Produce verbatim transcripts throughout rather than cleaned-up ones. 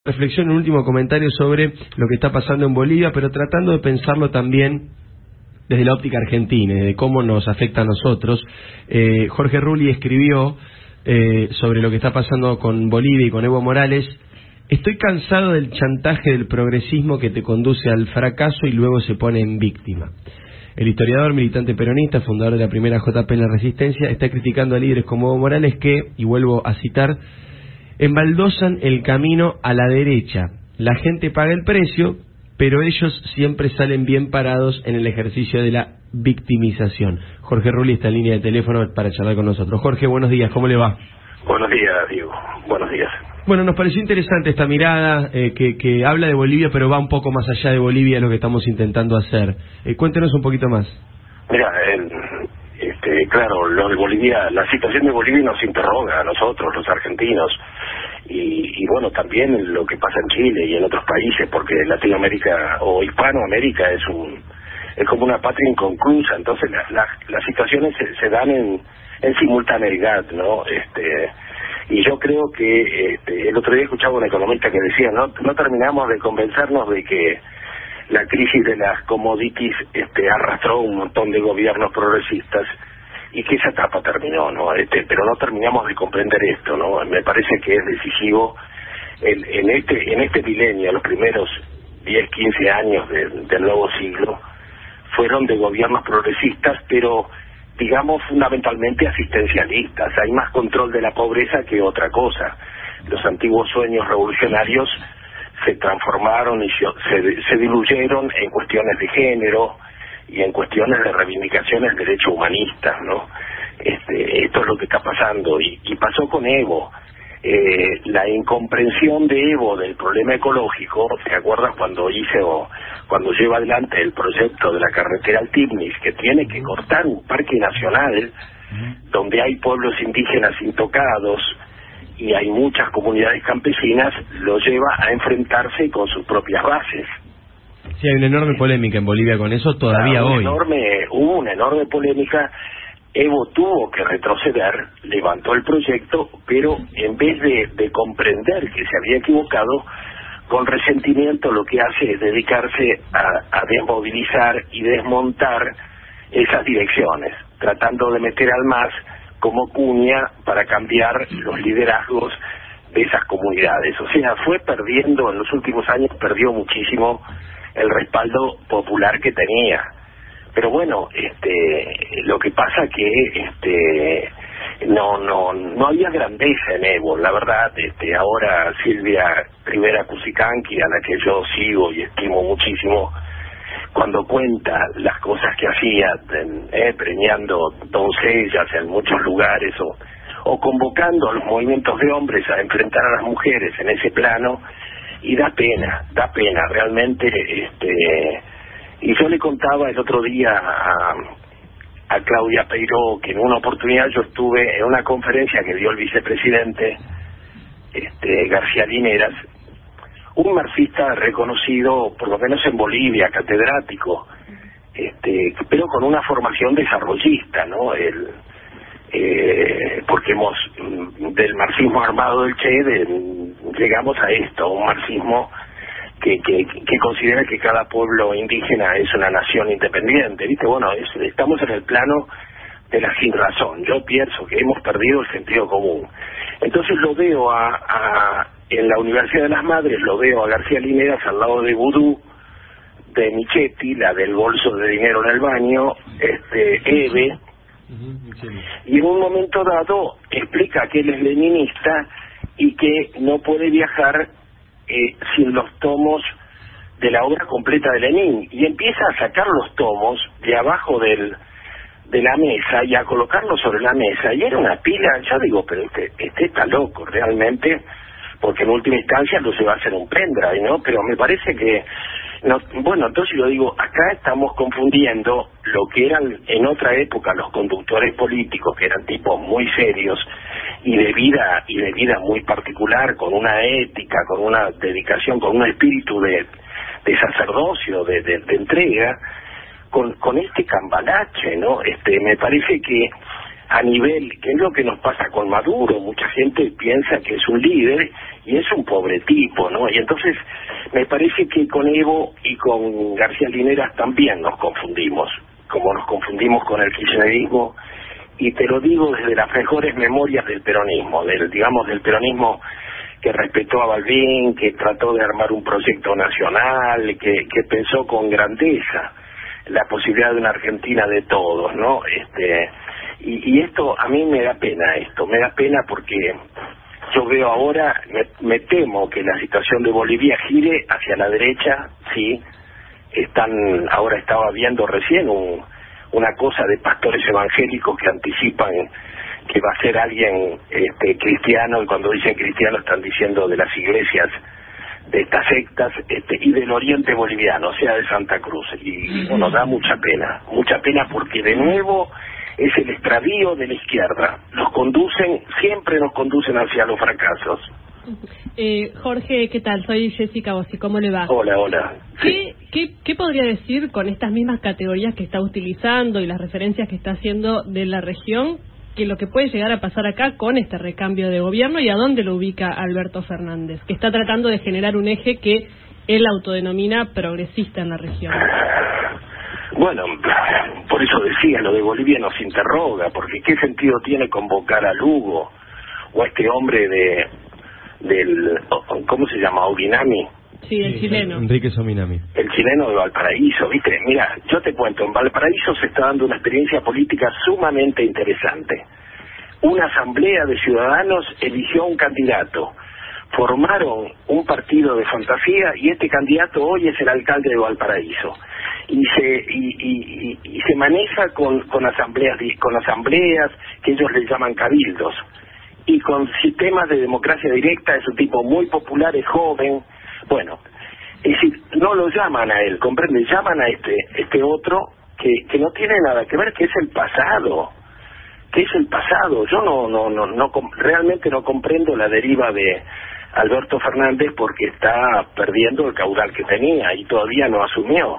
Reflexión, un último comentario sobre lo que está pasando en Bolivia, pero tratando de pensarlo también desde la óptica argentina, de cómo nos afecta a nosotros. Eh, Jorge Rulli escribió eh, sobre lo que está pasando con Bolivia y con Evo Morales. Estoy cansado del chantaje del progresismo que te conduce al fracaso y luego se pone en víctima. El historiador, militante peronista, fundador de la primera J P en la Resistencia, está criticando a líderes como Evo Morales que, y vuelvo a citar, embaldosan el camino a la derecha. La gente paga el precio, pero ellos siempre salen bien parados en el ejercicio de la victimización. Jorge Rulli está en línea de teléfono para charlar con nosotros. Jorge, buenos días, ¿cómo le va? Buenos días, Diego. Buenos días. Bueno, nos pareció interesante esta mirada eh, que, que habla de Bolivia, pero va un poco más allá de Bolivia, lo que estamos intentando hacer. Eh, cuéntenos un poquito más. Mira, el, este, claro, lo de Bolivia, la situación de Bolivia nos interroga a nosotros, los argentinos, y, y bueno, también lo que pasa en Chile y en otros países, porque Latinoamérica o Hispanoamérica es un es como una patria inconclusa, entonces la, la, las situaciones se, se dan en, en simultaneidad, ¿no? Este y yo creo que este, el otro día escuchaba a un economista que decía, no no terminamos de convencernos de que la crisis de las commodities este, arrastró un montón de gobiernos progresistas y que esa etapa terminó, ¿no? Este, pero no terminamos de comprender esto, ¿no? Me parece que es decisivo en, en este en este milenio, los primeros diez, quince años de, del nuevo siglo fueron de gobiernos progresistas, pero digamos fundamentalmente asistencialistas. Hay más control de la pobreza que otra cosa. Los antiguos sueños revolucionarios se transformaron y se, se diluyeron en cuestiones de género y en cuestiones de reivindicaciones de derechos humanistas, ¿no? Este, esto es lo que está pasando y, y pasó con Evo. Eh, la incomprensión de Evo del problema ecológico, ¿te acuerdas cuando hizo, cuando lleva adelante el proyecto de la carretera al Tignis, que tiene que cortar un parque nacional donde hay pueblos indígenas intocados y hay muchas comunidades campesinas, lo lleva a enfrentarse con sus propias bases? Sí, hay una enorme polémica en Bolivia con eso todavía una hoy. Enorme, hubo una enorme polémica. Evo tuvo que retroceder, levantó el proyecto, pero en vez de, de comprender que se había equivocado, con resentimiento lo que hace es dedicarse a, a desmovilizar y desmontar esas direcciones, tratando de meter al M A S como cuña para cambiar los liderazgos de esas comunidades. O sea, fue perdiendo, en los últimos años perdió muchísimo el respaldo popular que tenía. Pero bueno, este, lo que pasa que este, no, no, no había grandeza en Evo, la verdad. Este, ahora Silvia Rivera Cusicanqui, a la que yo sigo y estimo muchísimo, cuando cuenta las cosas que hacía, eh, premiando doncellas en muchos lugares o, o convocando a los movimientos de hombres a enfrentar a las mujeres en ese plano, y da pena, da pena realmente. Este, y yo le contaba el otro día a, a Claudia Peiró que en una oportunidad yo estuve en una conferencia que dio el vicepresidente este, García Lineras, un marxista reconocido, por lo menos en Bolivia, catedrático, este, pero con una formación desarrollista, ¿no? El, eh, porque hemos, del marxismo armado del Che, de, llegamos a esto, un marxismo que, que, que considera que cada pueblo indígena es una nación independiente, ¿viste? Bueno, es, estamos en el plano de la sin razón. Yo pienso que hemos perdido el sentido común. Entonces lo veo a, a en la Universidad de las Madres, lo veo a García Lineras al lado de Vudú, de Michetti, la del bolso de dinero en el baño, este Eve, y en un momento dado explica que él es leninista y que no puede viajar eh, sin los tomos de la obra completa de Lenin, y empieza a sacar los tomos de abajo del de la mesa y a colocarlos sobre la mesa, y era una pila. Yo digo, pero este, este está loco realmente, porque en última instancia lo se va a hacer un pendrive, ¿no? Pero me parece que no, bueno, entonces yo digo, acá estamos confundiendo lo que eran en otra época los conductores políticos, que eran tipos muy serios y de vida y de vida muy particular, con una ética, con una dedicación, con un espíritu de, de sacerdocio, de, de, de entrega, con, con este cambalache, ¿no? Este, me parece que a nivel, que es lo que nos pasa con Maduro, mucha gente piensa que es un líder y es un pobre tipo, ¿no? Y entonces me parece que con Evo y con García Linera también nos confundimos, como nos confundimos con el kirchnerismo, y te lo digo desde las mejores memorias del peronismo, del digamos del peronismo que respetó a Balbín, que trató de armar un proyecto nacional, que, que pensó con grandeza la posibilidad de una Argentina de todos, ¿no? Este, y, y esto, a mí me da pena esto, me da pena porque yo veo ahora, me, me temo que la situación de Bolivia gire hacia la derecha, sí, están, ahora estaba viendo recién un, una cosa de pastores evangélicos que anticipan que va a ser alguien este, cristiano, y cuando dicen cristiano están diciendo de las iglesias de estas sectas, este, y del oriente boliviano, o sea, de Santa Cruz, y bueno, da mucha pena, mucha pena porque de nuevo es el extravío de la izquierda, nos conducen, siempre nos conducen hacia los fracasos. Eh, Jorge, ¿qué tal? Soy Jessica Bossi, ¿cómo le va? Hola, hola. ¿Qué, qué, ¿Qué podría decir con estas mismas categorías que está utilizando y las referencias que está haciendo de la región, que lo que puede llegar a pasar acá con este recambio de gobierno y a dónde lo ubica Alberto Fernández, que está tratando de generar un eje que él autodenomina progresista en la región? Bueno, por eso decía, lo de Bolivia nos interroga, porque ¿qué sentido tiene convocar a Lugo o a este hombre de del, ¿cómo se llama? Oginami. Sí, el sí, chileno. Enrique Sominami. El chileno de Valparaíso, ¿viste? Mira, yo te cuento, en Valparaíso se está dando una experiencia política sumamente interesante. Una asamblea de ciudadanos eligió un candidato, formaron un partido de fantasía y este candidato hoy es el alcalde de Valparaíso. Y se y, y, y, y se maneja con, con asambleas con asambleas que ellos le llaman cabildos, y con sistemas de democracia directa de su tipo, muy popular, es joven. Bueno, es decir, no lo llaman a él, comprende, llaman a este este otro que, que no tiene nada que ver, que es el pasado, que es el pasado. Yo no no no no realmente no comprendo la deriva de Alberto Fernández, porque está perdiendo el caudal que tenía y todavía no asumió.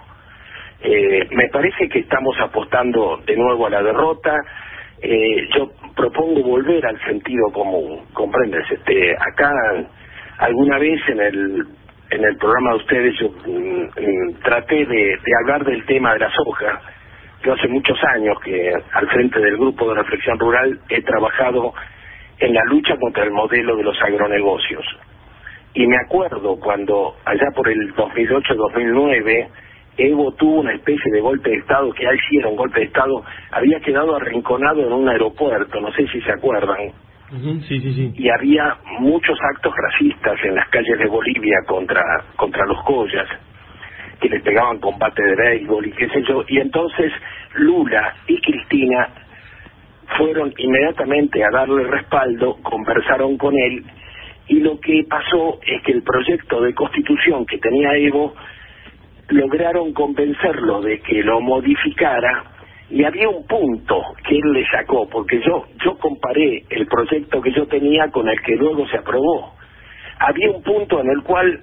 Eh, me parece que estamos apostando de nuevo a la derrota. Eh, yo propongo volver al sentido común, comprendes. Este, acá alguna vez en el en el programa de ustedes yo mm, traté de, de hablar del tema de la soja. Yo hace muchos años que al frente del grupo de reflexión rural he trabajado en la lucha contra el modelo de los agronegocios, y me acuerdo cuando allá por el dos mil ocho dos mil nueve Evo tuvo una especie de golpe de Estado, que ahí sí era un golpe de Estado, había quedado arrinconado en un aeropuerto, no sé si se acuerdan. Uh-huh, sí, sí, sí. Y había muchos actos racistas en las calles de Bolivia contra contra los collas, que les pegaban con bate de béisbol y qué sé yo, y entonces Lula y Cristina fueron inmediatamente a darle respaldo, conversaron con él, y lo que pasó es que el proyecto de constitución que tenía Evo lograron convencerlo de que lo modificara, y había un punto que él le sacó, porque yo yo comparé el proyecto que yo tenía con el que luego se aprobó. Había un punto en el cual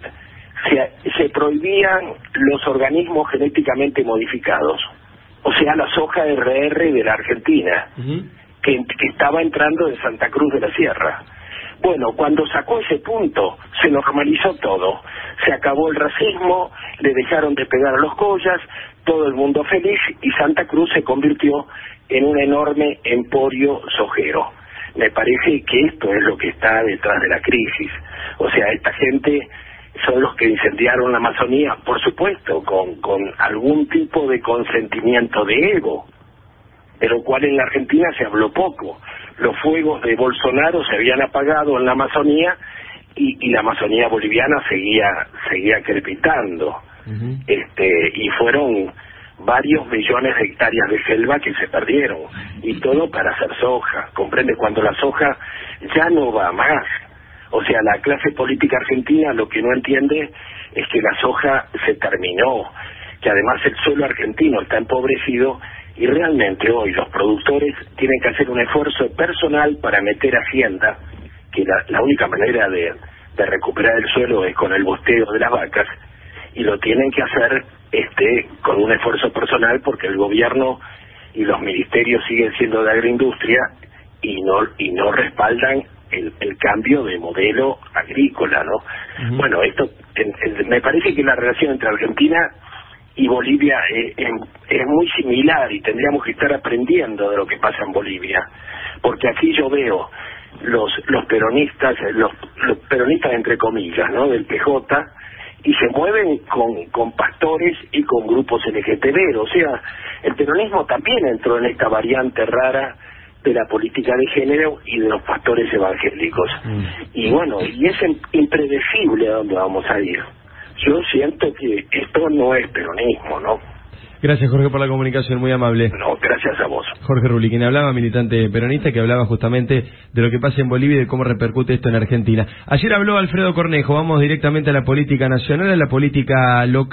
se, se prohibían los organismos genéticamente modificados, o sea, la soja R R de la Argentina, uh-huh. que, que estaba entrando en Santa Cruz de la Sierra. Bueno, cuando sacó ese punto, se normalizó todo. Se acabó el racismo, le dejaron de pegar a los collas, todo el mundo feliz, y Santa Cruz se convirtió en un enorme emporio sojero. Me parece que esto es lo que está detrás de la crisis. O sea, esta gente son los que incendiaron la Amazonía, por supuesto, con, con algún tipo de consentimiento de Evo, pero cual en la Argentina se habló poco. Los fuegos de Bolsonaro se habían apagado en la Amazonía, y, y la Amazonía boliviana seguía seguía crepitando. Uh-huh. Este, y fueron varios millones de hectáreas de selva que se perdieron, y todo para hacer soja, comprende, cuando la soja ya no va más. O sea, la clase política argentina lo que no entiende es que la soja se terminó, que además el suelo argentino está empobrecido, y realmente hoy los productores tienen que hacer un esfuerzo personal para meter hacienda, que la, la única manera de, de recuperar el suelo es con el bosteo de las vacas, y lo tienen que hacer este con un esfuerzo personal, porque el gobierno y los ministerios siguen siendo de agroindustria y no y no respaldan el, el cambio de modelo agrícola, ¿no? Uh-huh. Bueno, esto en, en, me parece que la relación entre Argentina y Bolivia eh, es, es muy similar y tendríamos que estar aprendiendo de lo que pasa en Bolivia, porque aquí yo veo los los peronistas, los, los peronistas entre comillas, ¿no?, del P J, y se mueven con, con pastores y con grupos L G T B, o sea, el peronismo también entró en esta variante rara de la política de género y de los pastores evangélicos. Mm. Y bueno, y es impredecible a dónde vamos a ir. Yo siento que esto no es peronismo, ¿no? Gracias, Jorge, por la comunicación, muy amable. No, gracias a vos. Jorge Rulli, quien hablaba, militante peronista, que hablaba justamente de lo que pasa en Bolivia y de cómo repercute esto en Argentina. Ayer habló Alfredo Cornejo, vamos directamente a la política nacional, a la política local.